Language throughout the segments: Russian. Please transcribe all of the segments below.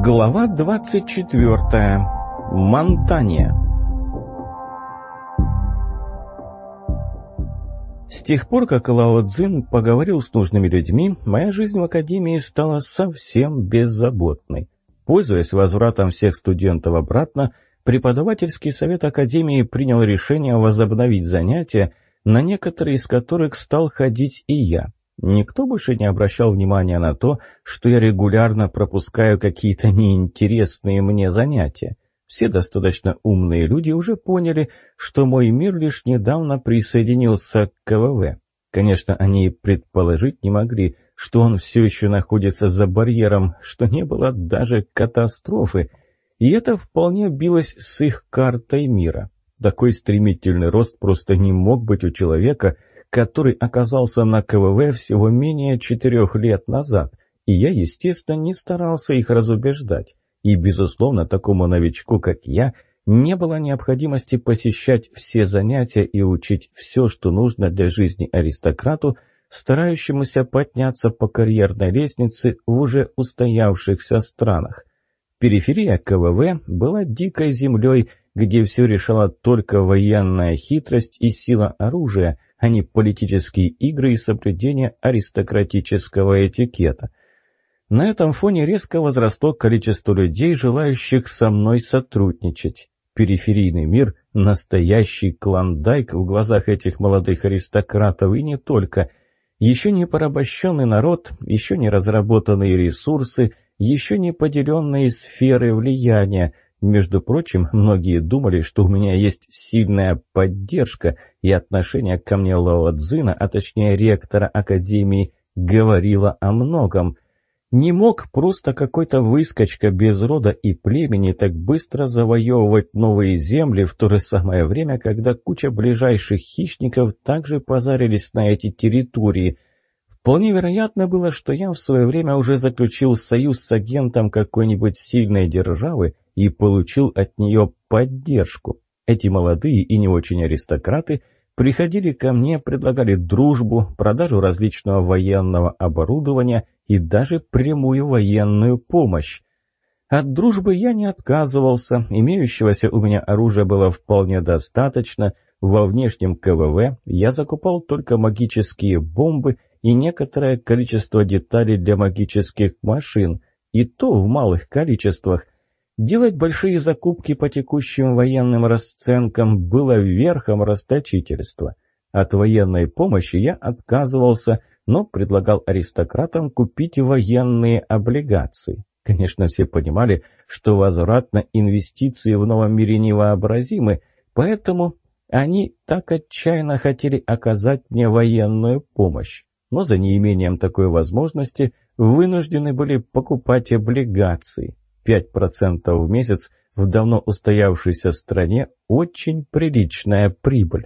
Глава 24. Монтания. С тех пор, как Лао Цзин поговорил с нужными людьми, моя жизнь в академии стала совсем беззаботной. Пользуясь возвратом всех студентов обратно, преподавательский совет академии принял решение возобновить занятия, на некоторые из которых стал ходить и я. Никто больше не обращал внимания на то, что я регулярно пропускаю какие-то неинтересные мне занятия. Все достаточно умные люди уже поняли, что мой мир лишь недавно присоединился к КВВ. Конечно, они и предположить не могли, что он все еще находится за барьером, что не было даже катастрофы, и это вполне билось с их картой мира. Такой стремительный рост просто не мог быть у человека, который оказался на КВВ всего менее 4 лет назад, и я, естественно, не старался их разубеждать. И, безусловно, такому новичку, как я, не было необходимости посещать все занятия и учить все, что нужно для жизни аристократу, старающемуся подняться по карьерной лестнице в уже устоявшихся странах. Периферия КВВ была дикой землей, где все решала только военная хитрость и сила оружия, а не политические игры и соблюдение аристократического этикета. На этом фоне резко возросло количество людей, желающих со мной сотрудничать. Периферийный мир – настоящий клондайк в глазах этих молодых аристократов, и не только. Еще не порабощенный народ, еще не разработанные ресурсы, еще не поделенные сферы влияния. Между прочим, многие думали, что у меня есть сильная поддержка, и отношение ко мне Лао Цзина, а точнее ректора академии, говорило о многом. Не мог просто какой-то выскочка без рода и племени так быстро завоевывать новые земли в то же самое время, когда куча ближайших хищников также позарились на эти территории. Вполне вероятно было, что я в свое время уже заключил союз с агентом какой-нибудь сильной державы и получил от нее поддержку. Эти молодые и не очень аристократы приходили ко мне, предлагали дружбу, продажу различного военного оборудования и даже прямую военную помощь. От дружбы я не отказывался, имеющегося у меня оружия было вполне достаточно. Во внешнем КВВ я закупал только магические бомбы и некоторое количество деталей для магических машин, и то в малых количествах. Делать большие закупки по текущим военным расценкам было верхом расточительства. От военной помощи я отказывался, но предлагал аристократам купить военные облигации. Конечно, все понимали, что возврат на инвестиции в новом мире невообразимы, поэтому они так отчаянно хотели оказать мне военную помощь. Но за неимением такой возможности вынуждены были покупать облигации. 5% в месяц в давно устоявшейся стране – очень приличная прибыль.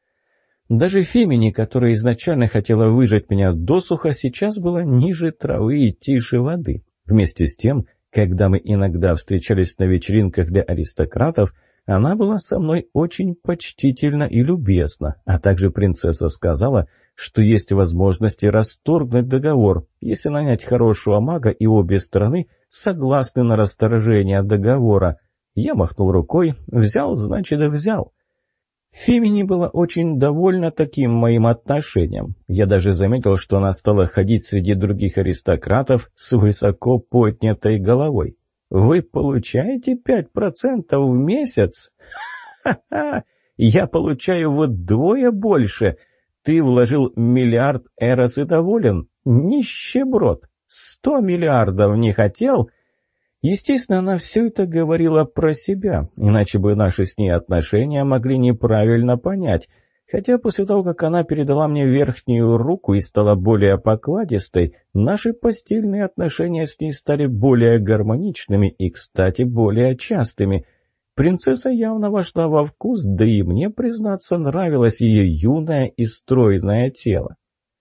Даже Фемини, которая изначально хотела выжать меня досуха, сейчас была ниже травы и тише воды. Вместе с тем, когда мы иногда встречались на вечеринках для аристократов, она была со мной очень почтительна и любезна, а также принцесса сказала, что есть возможность расторгнуть договор, если нанять хорошего мага, и обе стороны согласны на расторжение договора. Я махнул рукой, взял, значит, взял. Фемини была очень довольна таким моим отношением. Я даже заметил, что она стала ходить среди других аристократов с высоко поднятой головой. «Вы получаете 5% в месяц? Ха-ха! Я получаю вдвое больше! Ты вложил 1 миллиард эрос и доволен? Нищеброд! 100 миллиардов не хотел?» Естественно, она все это говорила про себя, иначе бы наши с ней отношения могли неправильно понять. Хотя после того, как она передала мне верхнюю руку и стала более покладистой, наши постельные отношения с ней стали более гармоничными и, кстати, более частыми. Принцесса явно вошла во вкус, да и мне, признаться, нравилось ее юное и стройное тело.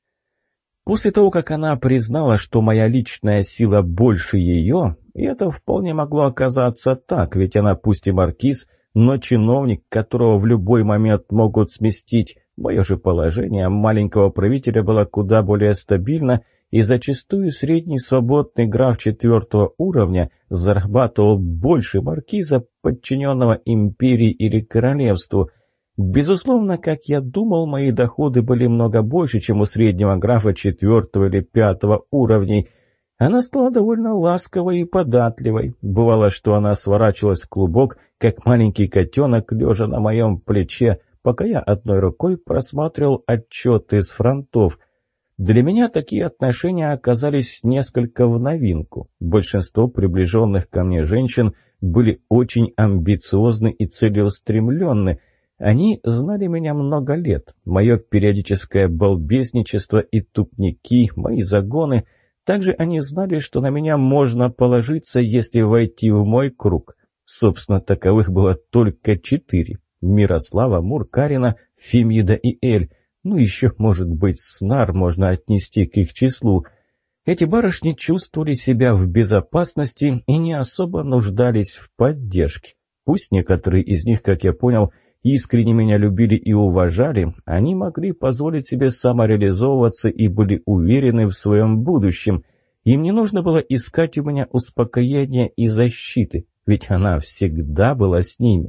После того, как она признала, что моя личная сила больше ее, и это вполне могло оказаться так, ведь она пусть и маркиз, но чиновник, которого в любой момент могут сместить. Мое же положение маленького правителя было куда более стабильно, и зачастую средний свободный граф 4-го уровня зарабатывал больше маркиза, подчиненного империи или королевству. Безусловно, как я думал, мои доходы были много больше, чем у среднего графа 4-го или 5-го уровней. Она стала довольно ласковой и податливой. Бывало, что она сворачивалась в клубок, как маленький котенок, лежа на моем плече, пока я одной рукой просматривал отчеты с фронтов. Для меня такие отношения оказались несколько в новинку. Большинство приближенных ко мне женщин были очень амбициозны и целеустремленны. Они знали меня много лет. Мое периодическое балбесничество и тупники, мои загоны. Также они знали, что на меня можно положиться, если войти в мой круг. Собственно, таковых было только 4. Мирослава, Муркарина, Фемида и Эль. Ну, еще, может быть, Снар можно отнести к их числу. Эти барышни чувствовали себя в безопасности и не особо нуждались в поддержке. Пусть некоторые из них, как я понял, искренне меня любили и уважали, они могли позволить себе самореализовываться и были уверены в своем будущем. Им не нужно было искать у меня успокоения и защиты, ведь она всегда была с ними.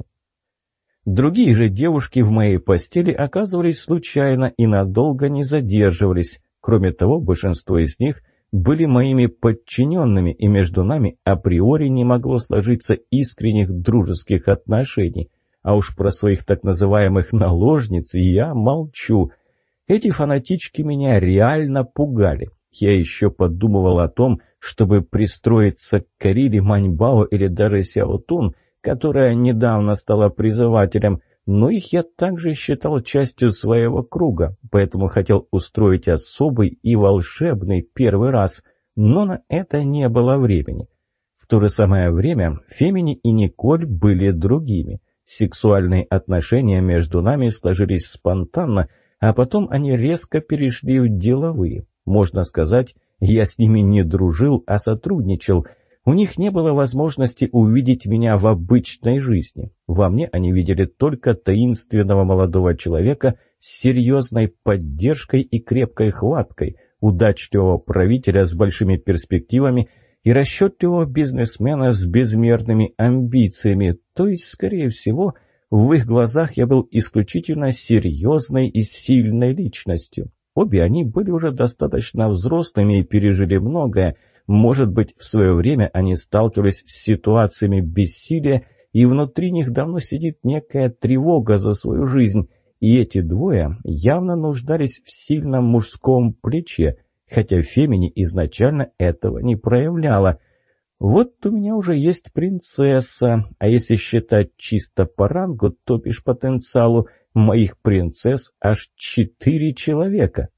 Другие же девушки в моей постели оказывались случайно и надолго не задерживались. Кроме того, большинство из них были моими подчиненными, и между нами априори не могло сложиться искренних дружеских отношений. А уж про своих так называемых наложниц я молчу. Эти фанатички меня реально пугали. Я еще подумывал о том, чтобы пристроиться к Карире, Маньбао или даже Сяотун, которая недавно стала призывателем, но их я также считал частью своего круга, поэтому хотел устроить особый и волшебный первый раз, но на это не было времени. В то же самое время Фемини и Николь были другими. Сексуальные отношения между нами сложились спонтанно, а потом они резко перешли в деловые. Можно сказать, я с ними не дружил, а сотрудничал. У них не было возможности увидеть меня в обычной жизни. Во мне они видели только таинственного молодого человека с серьезной поддержкой и крепкой хваткой, удачливого правителя с большими перспективами и расчетливого бизнесмена с безмерными амбициями, то есть, скорее всего, в их глазах я был исключительно серьезной и сильной личностью. Обе они были уже достаточно взрослыми и пережили многое. Может быть, в свое время они сталкивались с ситуациями бессилия, и внутри них давно сидит некая тревога за свою жизнь. И эти двое явно нуждались в сильном мужском плече, хотя Фемини изначально этого не проявляла. Вот у меня уже есть принцесса, а если считать чисто по рангу, то бишь потенциалу, моих принцесс аж 4 человека.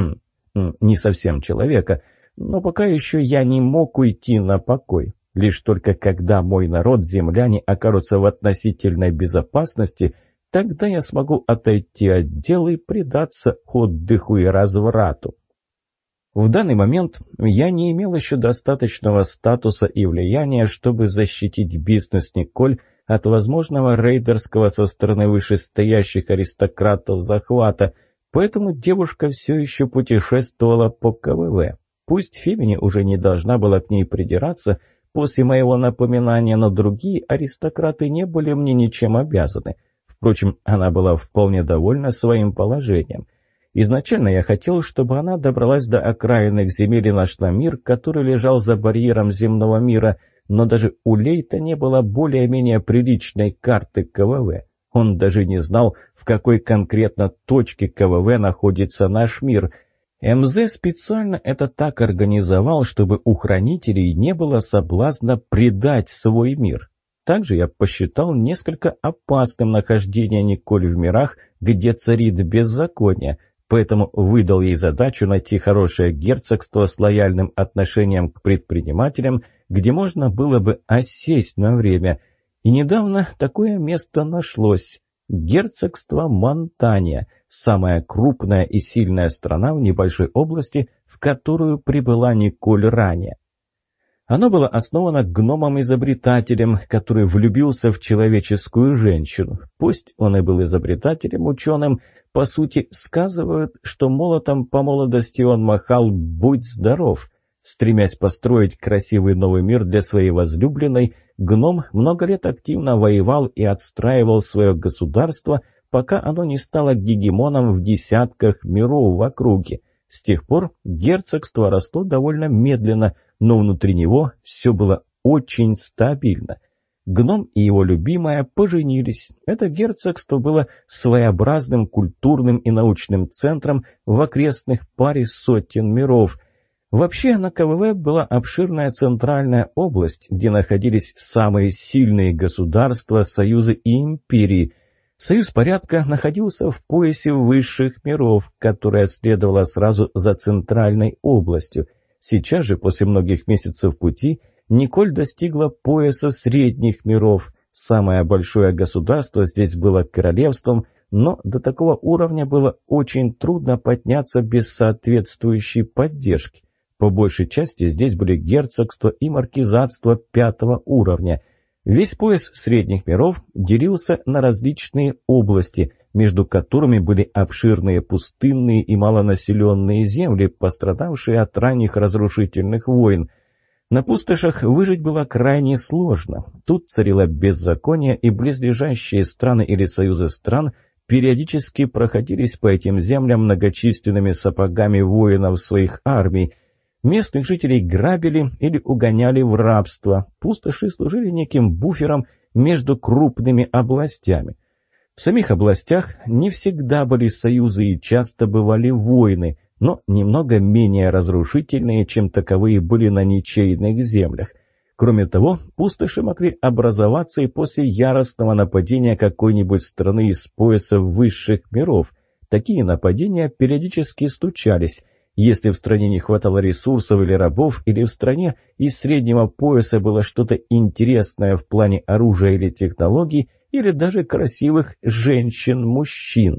Не совсем человека, но пока еще я не мог уйти на покой. Лишь только когда мой народ, земляне, окажутся в относительной безопасности, тогда я смогу отойти от дел и предаться отдыху и разврату. В данный момент я не имел еще достаточного статуса и влияния, чтобы защитить бизнес Николь от возможного рейдерского со стороны вышестоящих аристократов захвата, поэтому девушка все еще путешествовала по КВВ. Пусть Фемини уже не должна была к ней придираться после моего напоминания, но другие аристократы не были мне ничем обязаны. Впрочем, она была вполне довольна своим положением. Изначально я хотел, чтобы она добралась до окраинных земель и нашла мир, который лежал за барьером земного мира, но даже у Лейта не было более-менее приличной карты КВВ. Он даже не знал, в какой конкретно точке КВВ находится наш мир. МЗ специально это так организовал, чтобы у хранителей не было соблазна предать свой мир. Также я посчитал несколько опасным нахождение Николь в мирах, где царит беззаконие, поэтому выдал ей задачу найти хорошее герцогство с лояльным отношением к предпринимателям, где можно было бы осесть на время. И недавно такое место нашлось. Герцогство Монтания, самая крупная и сильная страна в небольшой области, в которую прибыла Николь ранее. Оно было основано гномом-изобретателем, который влюбился в человеческую женщину. Пусть он и был изобретателем-ученым, по сути, сказывают, что молотом по молодости он махал «будь здоров». Стремясь построить красивый новый мир для своей возлюбленной, гном много лет активно воевал и отстраивал свое государство, пока оно не стало гегемоном в десятках миров в округе. С тех пор герцогство росло довольно медленно, но внутри него все было очень стабильно. Гном и его любимая поженились. Это герцогство было своеобразным культурным и научным центром в окрестных паре сотен миров. Вообще на КВВ была обширная центральная область, где находились самые сильные государства, союзы и империи. Союз порядка находился в поясе высших миров, которая следовала сразу за центральной областью. Сейчас же, после многих месяцев пути, Николь достигла пояса средних миров. Самое большое государство здесь было королевством, но до такого уровня было очень трудно подняться без соответствующей поддержки. По большей части здесь были герцогства и маркизатства 5-го уровня. Весь пояс средних миров делился на различные области, между которыми были обширные пустынные и малонаселенные земли, пострадавшие от ранних разрушительных войн. На пустошах выжить было крайне сложно. Тут царило беззаконие, и близлежащие страны или союзы стран периодически проходились по этим землям многочисленными сапогами воинов своих армий. Местных жителей грабили или угоняли в рабство. Пустоши служили неким буфером между крупными областями. В самих областях не всегда были союзы и часто бывали войны, но немного менее разрушительные, чем таковые были на ничейных землях. Кроме того, пустоши могли образоваться и после яростного нападения какой-нибудь страны из пояса высших миров. Такие нападения периодически случались. Если в стране не хватало ресурсов или рабов, или в стране из среднего пояса было что-то интересное в плане оружия или технологий, или даже красивых женщин-мужчин.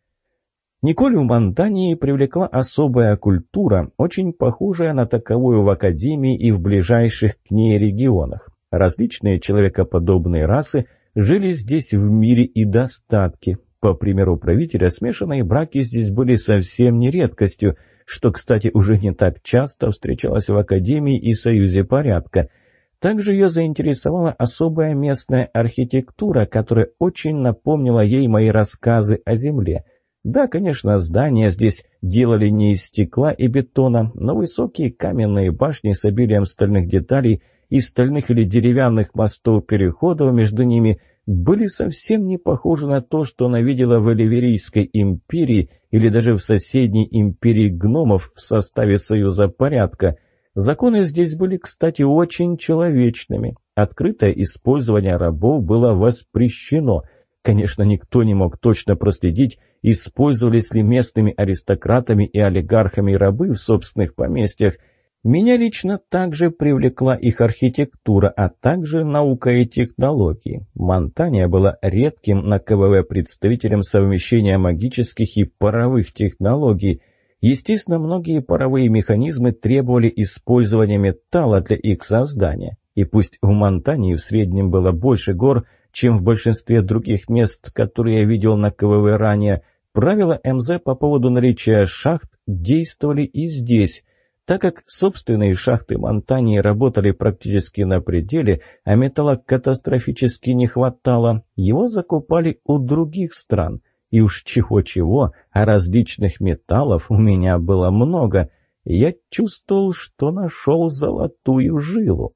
Николь в Монтании привлекла особая культура, очень похожая на таковую в Академии и в ближайших к ней регионах. Различные человекоподобные расы жили здесь в мире и достатке. По примеру правителя, смешанные браки здесь были совсем не редкостью, что, кстати, уже не так часто встречалось в Академии и Союзе порядка. Также ее заинтересовала особая местная архитектура, которая очень напомнила ей мои рассказы о Земле. Да, конечно, здания здесь делали не из стекла и бетона, но высокие каменные башни с обилием стальных деталей и стальных или деревянных мостов-переходов между ними были совсем не похожи на то, что она видела в Эливерийской империи или даже в соседней империи гномов в составе Союза порядка. Законы здесь были, кстати, очень человечными. Открытое использование рабов было воспрещено. Конечно, никто не мог точно проследить, использовались ли местными аристократами и олигархами рабы в собственных поместьях. Меня лично также привлекла их архитектура, а также наука и технологии. Монтания была редким на КВВ представителем совмещения магических и паровых технологий. Естественно, многие паровые механизмы требовали использования металла для их создания. И пусть в Монтании в среднем было больше гор, чем в большинстве других мест, которые я видел на КВВ ранее, правила МЗ по поводу наличия шахт действовали и здесь. Так как собственные шахты Монтании работали практически на пределе, а металла катастрофически не хватало, его закупали у других стран. И уж чего-чего, а различных металлов у меня было много. Я чувствовал, что нашел золотую жилу.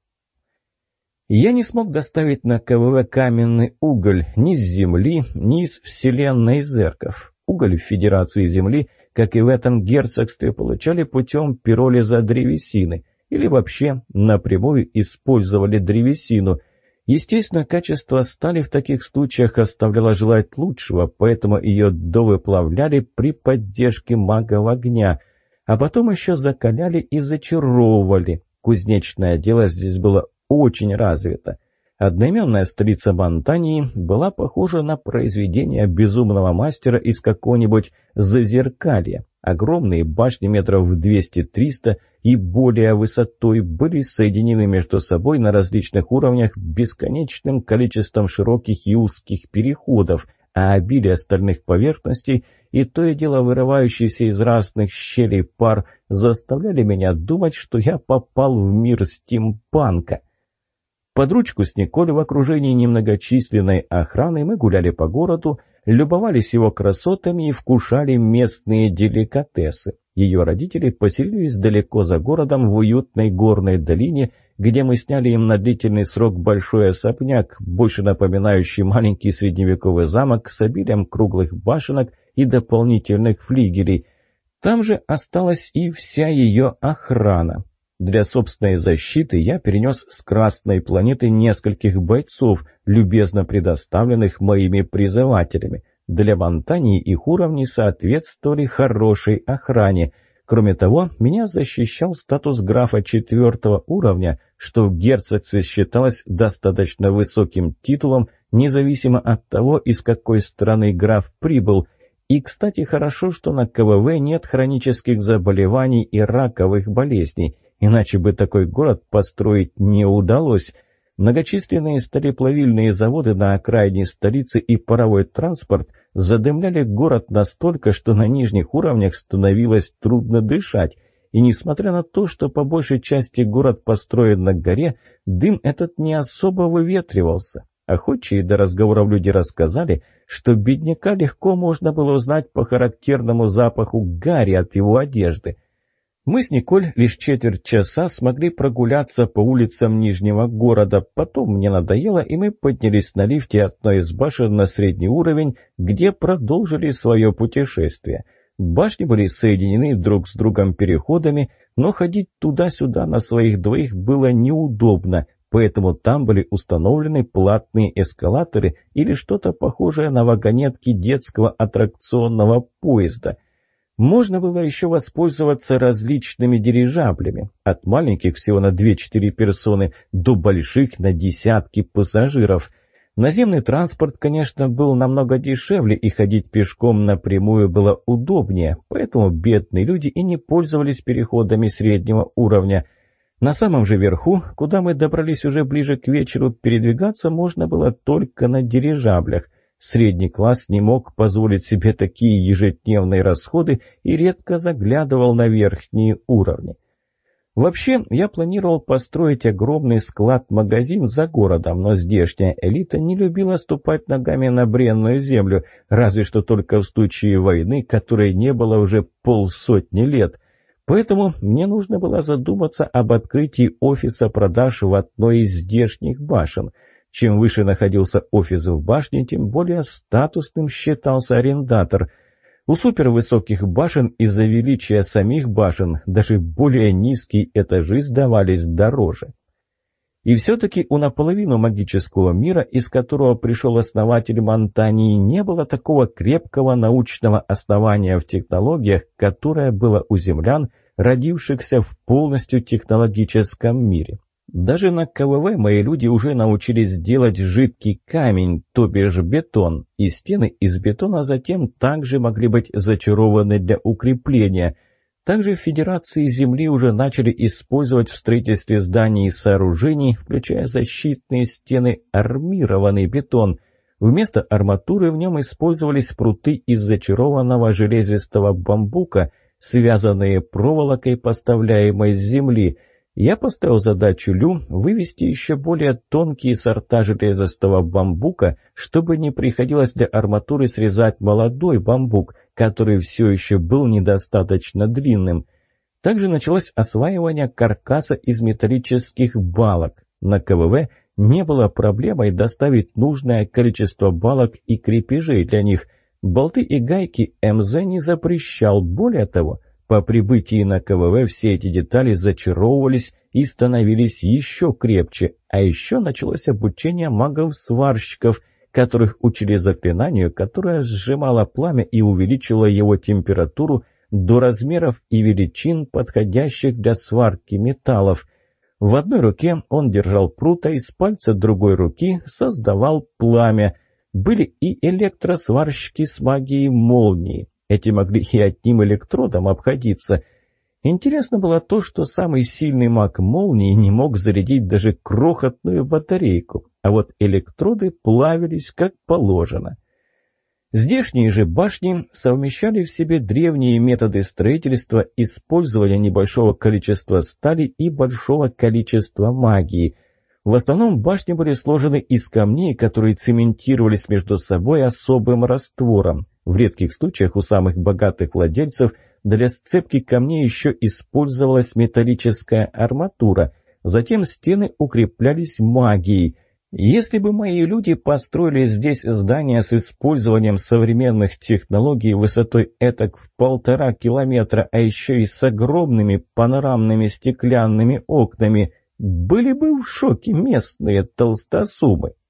Я не смог доставить на КВВ каменный уголь ни с Земли, ни из вселенной Зерков. Уголь в Федерации Земли, как и в этом герцогстве, получали путем пиролиза древесины, или вообще напрямую использовали древесину. Естественно, качество стали в таких случаях оставляло желать лучшего, поэтому ее довыплавляли при поддержке магов огня, а потом еще закаляли и зачаровывали. Кузнечное дело здесь было очень развито. Одноименная столица Монтании была похожа на произведение безумного мастера из какого-нибудь Зазеркалья. Огромные башни метров в 200-300 и более высотой были соединены между собой на различных уровнях бесконечным количеством широких и узких переходов, а обилие остальных поверхностей и то и дело вырывающийся из разных щелей пар заставляли меня думать, что я попал в мир стимпанка. Под ручку с Николь в окружении немногочисленной охраны мы гуляли по городу, любовались его красотами и вкушали местные деликатесы. Ее родители поселились далеко за городом в уютной горной долине, где мы сняли им на длительный срок большой особняк, больше напоминающий маленький средневековый замок с обилием круглых башенок и дополнительных флигелей. Там же осталась и вся ее охрана. Для собственной защиты я перенес с Красной планеты нескольких бойцов, любезно предоставленных моими призывателями. Для Монтании их уровни соответствовали хорошей охране. Кроме того, меня защищал статус графа 4 уровня, что в герцогстве считалось достаточно высоким титулом, независимо от того, из какой страны граф прибыл. И, кстати, хорошо, что на КВВ нет хронических заболеваний и раковых болезней. Иначе бы такой город построить не удалось. Многочисленные сталеплавильные заводы на окраине столицы и паровой транспорт задымляли город настолько, что на нижних уровнях становилось трудно дышать. И несмотря на то, что по большей части город построен на горе, дым этот не особо выветривался. Охочие до разговоров люди рассказали, что бедняка легко можно было узнать по характерному запаху гари от его одежды. Мы с Николь лишь четверть часа смогли прогуляться по улицам Нижнего города, потом мне надоело, и мы поднялись на лифте одной из башен на средний уровень, где продолжили свое путешествие. Башни были соединены друг с другом переходами, но ходить туда-сюда на своих двоих было неудобно, поэтому там были установлены платные эскалаторы или что-то похожее на вагонетки детского аттракционного поезда. Можно было еще воспользоваться различными дирижаблями, от маленьких всего на 2-4 персоны до больших на десятки пассажиров. Наземный транспорт, конечно, был намного дешевле, и ходить пешком напрямую было удобнее, поэтому бедные люди и не пользовались переходами среднего уровня. На самом же верху, куда мы добрались уже ближе к вечеру, передвигаться можно было только на дирижаблях. Средний класс не мог позволить себе такие ежедневные расходы и редко заглядывал на верхние уровни. Вообще, я планировал построить огромный склад-магазин за городом, но здешняя элита не любила ступать ногами на бренную землю, разве что только в случае войны, которой не было уже 50 лет. Поэтому мне нужно было задуматься об открытии офиса продаж в одной из здешних башен. Чем выше находился офис в башне, тем более статусным считался арендатор. У супервысоких башен из-за величия самих башен даже более низкие этажи сдавались дороже. И все-таки у наполовину магического мира, из которого пришел основатель Монтании, не было такого крепкого научного основания в технологиях, которое было у землян, родившихся в полностью технологическом мире. Даже на КВВ мои люди уже научились делать жидкий камень, то бишь бетон, и стены из бетона затем также могли быть зачарованы для укрепления. Также в Федерации Земли уже начали использовать в строительстве зданий и сооружений, включая защитные стены, армированный бетон. Вместо арматуры в нем использовались пруты из зачарованного железистого бамбука, связанные проволокой, поставляемой с земли. Я поставил задачу Лю вывести еще более тонкие сорта железистого бамбука, чтобы не приходилось для арматуры срезать молодой бамбук, который все еще был недостаточно длинным. Также началось осваивание каркаса из металлических балок. На КВВ не было проблемой доставить нужное количество балок и крепежей для них. Болты и гайки МЗ не запрещал, более того, по прибытии на КВВ все эти детали зачаровывались и становились еще крепче, а еще началось обучение магов-сварщиков, которых учили заклинанию, которое сжимало пламя и увеличило его температуру до размеров и величин, подходящих для сварки металлов. В одной руке он держал прут, а из пальца другой руки создавал пламя. Были и электросварщики с магией молнии. Эти могли и одним электродом обходиться. Интересно было то, что самый сильный маг молнии не мог зарядить даже крохотную батарейку, а вот электроды плавились как положено. Здешние же башни совмещали в себе древние методы строительства, использования небольшого количества стали и большого количества магии. В основном башни были сложены из камней, которые цементировались между собой особым раствором. В редких случаях у самых богатых владельцев для сцепки камней еще использовалась металлическая арматура. Затем стены укреплялись магией. Если бы мои люди построили здесь здания с использованием современных технологий высотой этак в 1,5 километра, а еще и с огромными панорамными стеклянными окнами, были бы в шоке местные толстосумы.